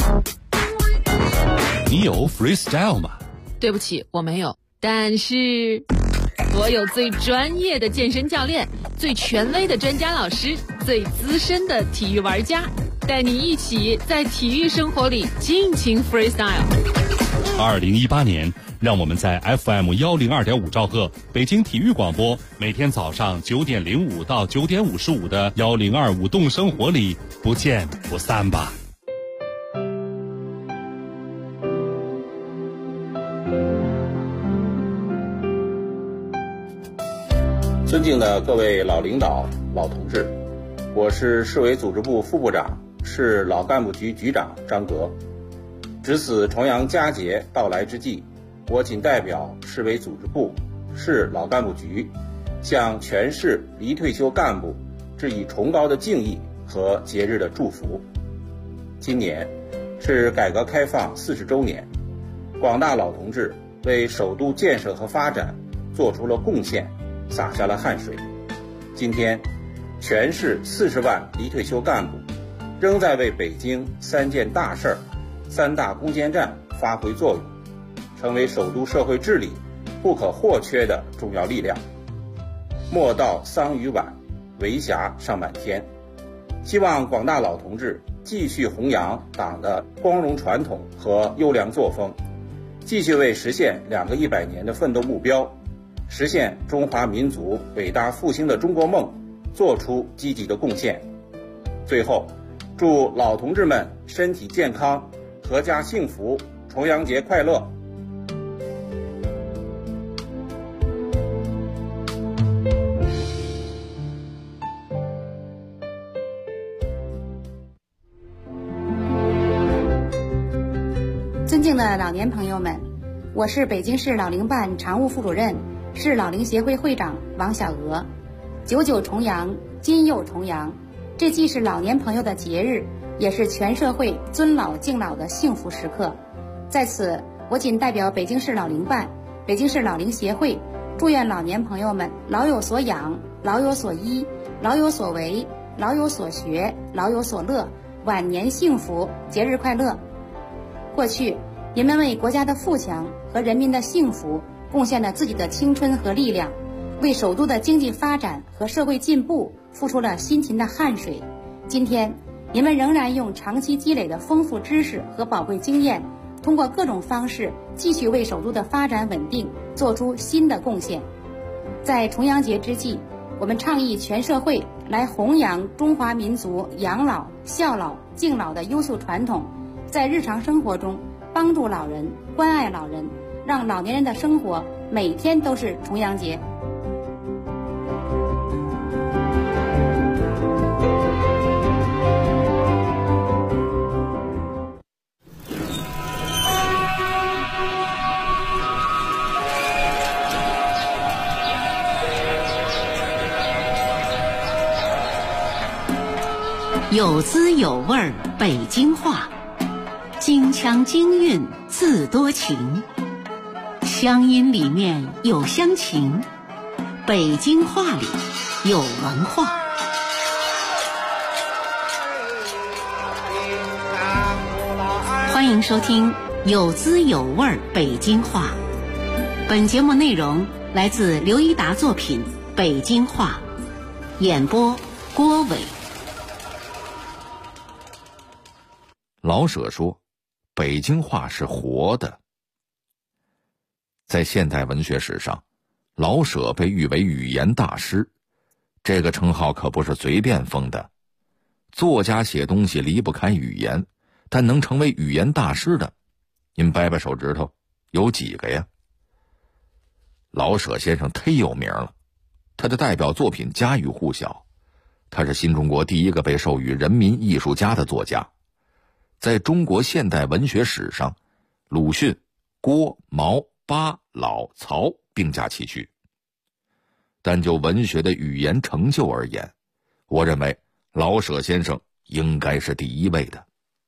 你有 freestyle 吗？ 对不起，我没有。但是我有最专业的健身教练，最权威的专家老师，最资深的体育玩家，带你一起在体育生活里尽情 freestyle。 2018年，让我们在 FM 102.5兆赫北京体育广播，每天早上9点05到9点55的1025动生活里不见不散吧。 尊敬的各位老领导、老同志，我是市委组织部副部长、市老干部局局长张格。值此重阳佳节到来之际，我谨代表市委组织部、市老干部局，向全市离退休干部致以崇高的敬意和节日的祝福。今年是改革开放40周年，广大老同志为首都建设和发展做出了贡献，洒下了汗水。今天，全市40万离退休干部仍在为北京3件大事儿、3大攻坚战发挥作用，成为首都社会治理不可或缺的重要力量。莫道桑榆晚，为霞尚满天。希望广大老同志继续弘扬党的光荣传统和优良作风，继续为实现2个100年的奋斗目标，实现中华民族伟大复兴的中国梦做出积极的贡献。最后，祝老同志们身体健康，阖家幸福，重阳节快乐。 尊敬的老年朋友们，我是北京市老龄办常务副主任、市老龄协会会长王小娥。99重阳，今又重阳，这既是老年朋友的节日，也是全社会尊老敬老的幸福时刻。在此，我谨代表北京市老龄办、北京市老龄协会，祝愿老年朋友们老有所养，老有所依，老有所为，老有所学，老有所乐，晚年幸福，节日快乐。过去，你们为国家的富强和人民的幸福贡献了自己的青春和力量，为首都的经济发展和社会进步付出了辛勤的汗水。今天，你们仍然用长期积累的丰富知识和宝贵经验，通过各种方式继续为首都的发展稳定做出新的贡献。在重阳节之际，我们倡议全社会来弘扬中华民族养老、孝老、敬老的优秀传统，在日常生活中帮助老人、关爱老人，让老年人的生活每天都是重阳节。 有滋有味儿北京话，京腔京韵字多情，乡音里面有乡情，北京话里有文化。欢迎收听有滋有味儿北京话。本节目内容来自刘一达作品《北京话》，演播郭伟。 老舍说，北京话是活的， 在现代文学史上，老舍被誉为语言大师，这个称号可不是随便封的。作家写东西离不开语言，但能成为语言大师的，您掰掰手指头，有几个呀？老舍先生忒有名了，他的代表作品家喻户晓，他是新中国第一个被授予人民艺术家的作家。在中国现代文学史上，鲁迅、郭、毛、巴、老、曹并驾齐驱。但就文学的语言成就而言，我认为老舍先生应该是第一位的。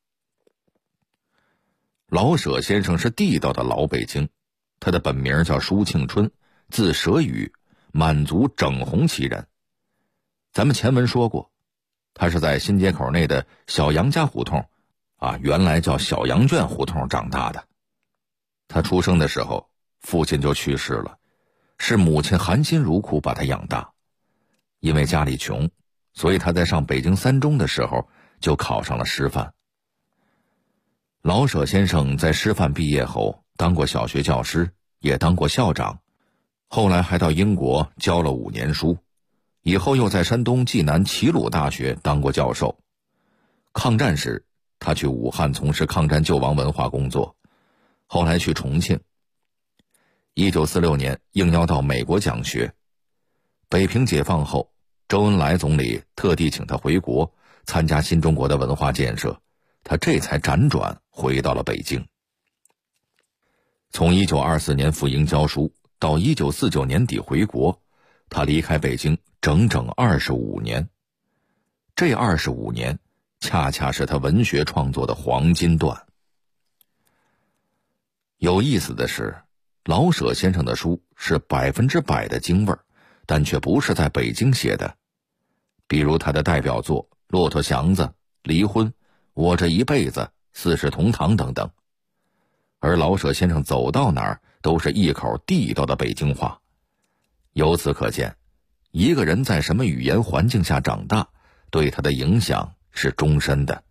老舍先生是地道的老北京，他的本名叫舒庆春，字舍宇，满族整红旗人。咱们前文说过，他是在新街口内的小杨家胡同原来叫小杨圈胡同长大的。他出生的时候，父亲就去世了，是母亲含辛茹苦把他养大。因为家里穷，所以他在上北京三中的时候就考上了师范。老舍先生在师范毕业后当过小学教师，也当过校长，后来还到英国教了5年书，以后又在山东济南齐鲁大学当过教授。抗战时，他去武汉从事抗战救亡文化工作，后来去重庆。1946年应邀到美国讲学。北平解放后，周恩来总理特地请他回国参加新中国的文化建设，他这才辗转回到了北京。从1924年赴英教书到1949年底回国，他离开北京整整25年。这25年恰恰是他文学创作的黄金段。有意思的是，老舍先生的书是100%的京味儿，但却不是在北京写的。比如他的代表作《骆驼祥子》《离婚》《我这一辈子》《四世同堂》等等。而老舍先生走到哪儿都是一口地道的北京话。由此可见，一个人在什么语言环境下长大，对他的影响是终身的。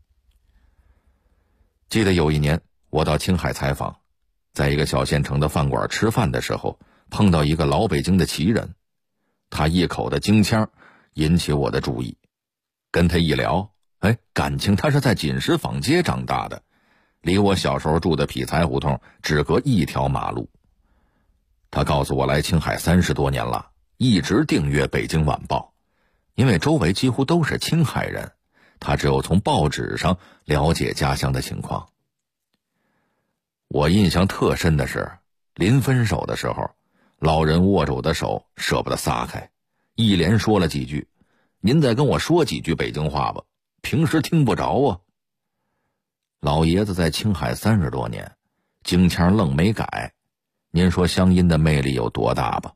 记得有一年我到青海采访，在一个小县城的饭馆吃饭的时候，碰到一个老北京的旗人，他一口的京腔引起我的注意。跟他一聊，感情他是在锦石坊街长大的，离我小时候住的匹才胡同只隔一条马路。他告诉我来青海30多年了，一直订阅《北京晚报》，因为周围几乎都是青海人，他只有从报纸上了解家乡的情况。我印象特深的是，临分手的时候，老人握着我的手舍不得撒开，一连说了几句：“您再跟我说几句北京话吧，平时听不着啊。”老爷子在青海30多年，京腔愣没改，您说乡音的魅力有多大吧？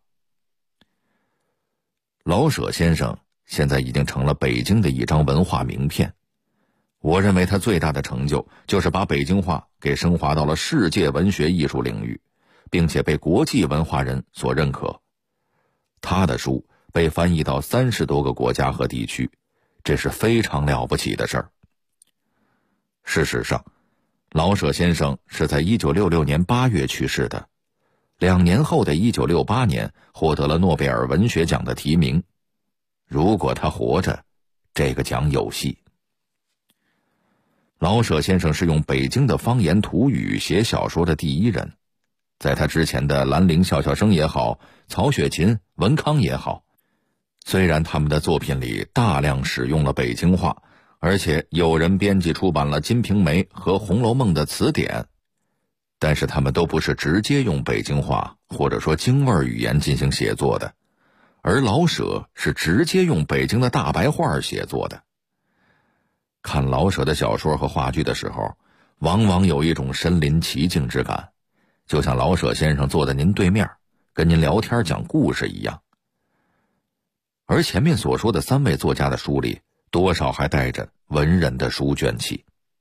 老舍先生现在已经成了北京的一张文化名片。我认为他最大的成就就是把北京话给升华到了世界文学艺术领域，并且被国际文化人所认可。他的书被翻译到30多个国家和地区，这是非常了不起的事儿。事实上，老舍先生是在1966年8月去世的，2年后的1968年获得了诺贝尔文学奖的提名。如果他活着，这个奖有戏。老舍先生是用北京的方言土语写小说的第一人，在他之前的兰陵笑笑生也好，曹雪芹、文康也好，虽然他们的作品里大量使用了北京话，而且有人编辑出版了《金瓶梅》和《红楼梦》的词典，但是他们都不是直接用北京话或者说京味语言进行写作的，而老舍是直接用北京的大白话写作的。看老舍的小说和话剧的时候，往往有一种身临其境之感，就像老舍先生坐在您对面，跟您聊天讲故事一样。而前面所说的3位作家的书里，多少还带着文人的书卷气。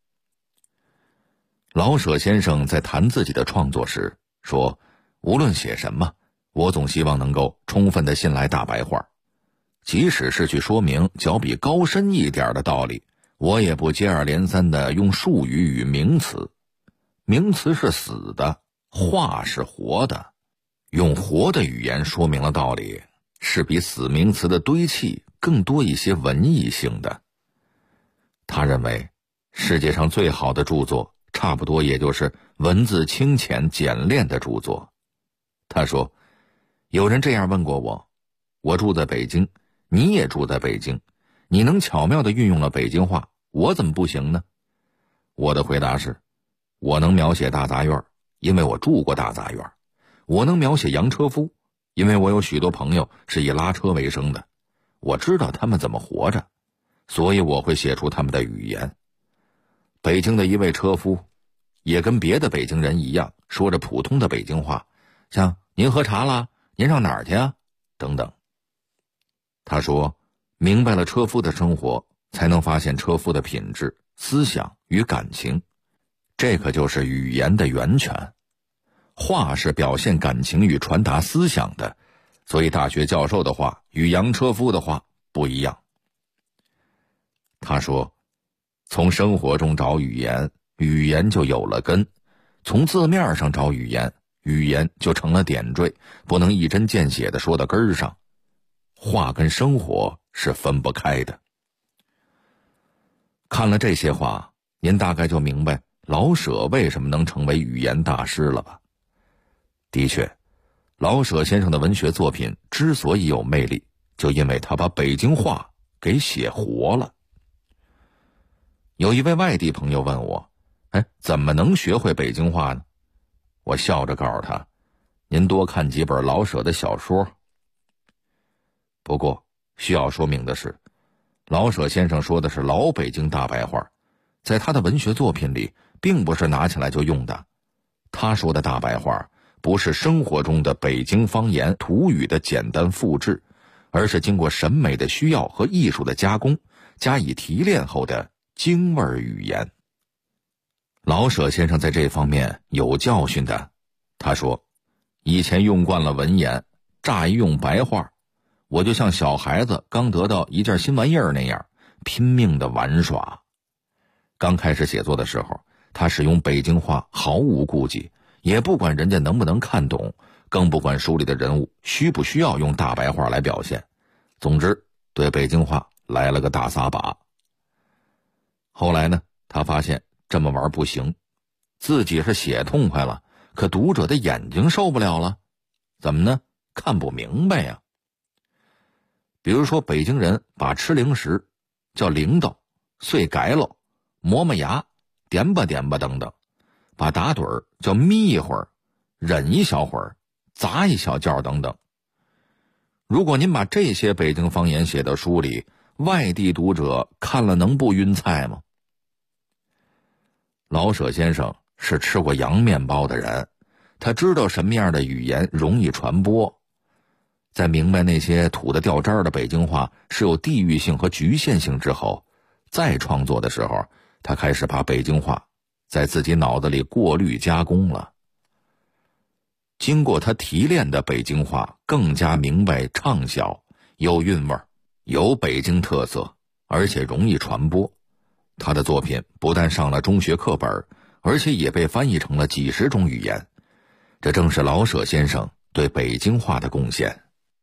老舍先生在谈自己的创作时说，无论写什么，我总希望能够充分地信赖大白话，即使是去说明较比高深一点的道理，我也不接二连三地用术语与名词。名词是死的， 话是活的，用活的语言说明了道理，是比死名词的堆砌更多一些文艺性的。他认为世界上最好的著作差不多也就是文字清浅简练的著作。他说，有人这样问过我，我住在北京，你也住在北京，你能巧妙地运用了北京话，我怎么不行呢？我的回答是，我能描写大杂院，因为我住过大杂院；我能描写洋车夫，因为我有许多朋友是以拉车为生的，我知道他们怎么活着，所以我会写出他们的语言。北京的一位车夫也跟别的北京人一样，说着普通的北京话，像您喝茶啦，您上哪儿去啊等等。他说，明白了车夫的生活，才能发现车夫的品质、思想与感情，这可就是语言的源泉。话是表现感情与传达思想的，所以大学教授的话与洋车夫的话不一样。他说，从生活中找语言，语言就有了根；从字面上找语言，语言就成了点缀，不能一针见血地说到根儿上。话跟生活是分不开的。看了这些话，您大概就明白老舍为什么能成为语言大师了吧？的确，老舍先生的文学作品之所以有魅力，就因为他把北京话给写活了。有一位外地朋友问我，怎么能学会北京话呢？我笑着告诉他，您多看几本老舍的小说。不过需要说明的是，老舍先生说的是老北京大白话，在他的文学作品里并不是拿起来就用的。他说的大白话不是生活中的北京方言土语的简单复制，而是经过审美的需要和艺术的加工，加以提炼后的京味语言。老舍先生在这方面有教训的。他说，以前用惯了文言，乍一用白话，我就像小孩子刚得到一件新玩意儿那样，拼命的玩耍。刚开始写作的时候，他使用北京话毫无顾忌，也不管人家能不能看懂，更不管书里的人物需不需要用大白话来表现。总之，对北京话来了个大撒把。后来呢，他发现这么玩不行，自己是写痛快了，可读者的眼睛受不了了。怎么呢？看不明白呀。比如说，北京人把吃零食叫铃铛、碎改喽、磨磨牙、点吧点吧等等，把打盹儿叫眯一会儿、忍一小会儿、砸一小觉等等。如果您把这些北京方言写到书里，外地读者看了能不晕菜吗？老舍先生是吃过洋面包的人，他知道什么样的语言容易传播。在明白那些土得掉渣的北京话是有地域性和局限性之后，再创作的时候，他开始把北京话在自己脑子里过滤加工了。经过他提炼的北京话更加明白畅销，有韵味，有北京特色，而且容易传播。他的作品不但上了中学课本，而且也被翻译成了几十种语言。这正是老舍先生对北京话的贡献。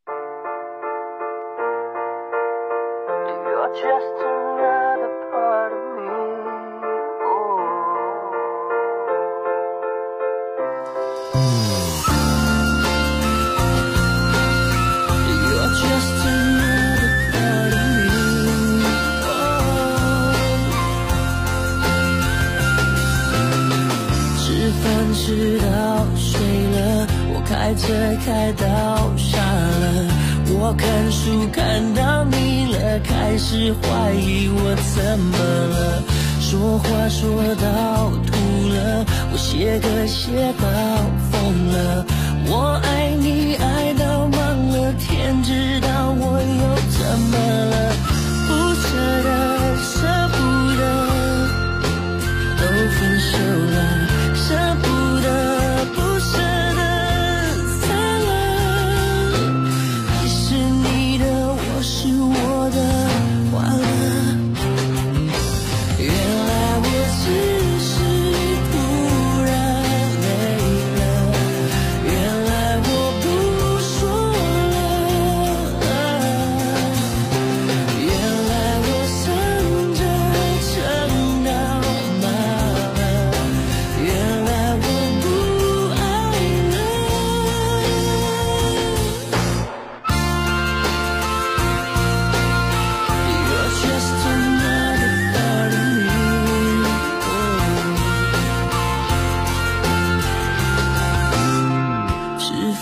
吃到睡了，我开车开到傻了，我看书看到腻了，开始怀疑我怎么了，说话说到吐了，我写歌写到疯了，我爱你爱到忘了，天知道我又怎么了，不舍得舍不得都分手了，舍不得不舍得散了，你是你的，我是我的，完了，原来我只是突然累了，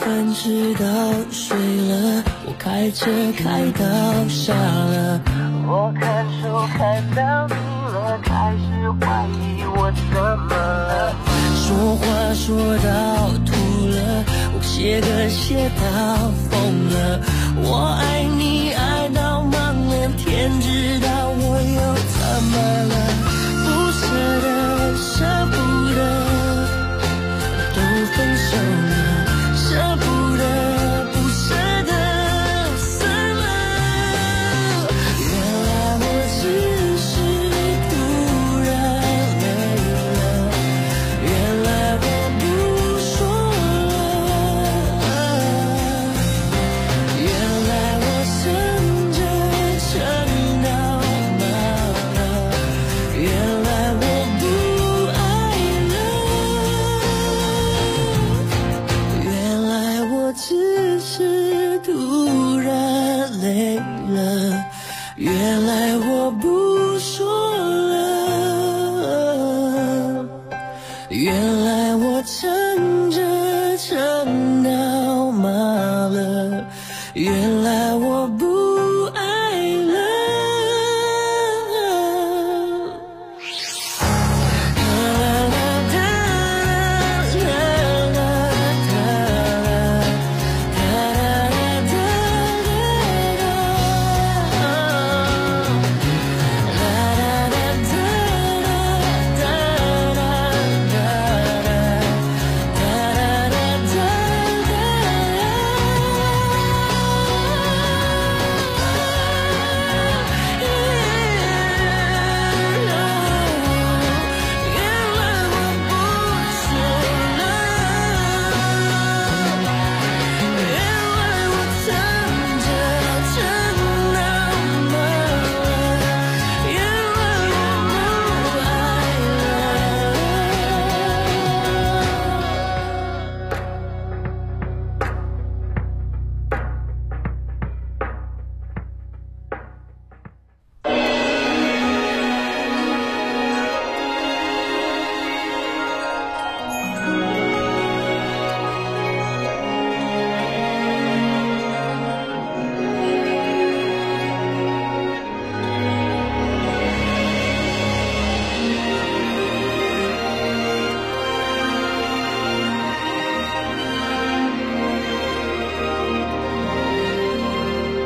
饭吃到睡了，我开车开到傻了，我看书看到腻了，开始怀疑我怎么了，说话说到吐了，我写歌写到疯了，我爱你爱到忙了，天知道我又怎么了，不舍得舍不得都分手了，舍不得不舍得散了，原来我只是突然累了，原来我不说了，原来我撑着撑到麻了，原来我不爱了，原来我只是突然累了，原来我不说了，原来我撑着撑到麻了，原来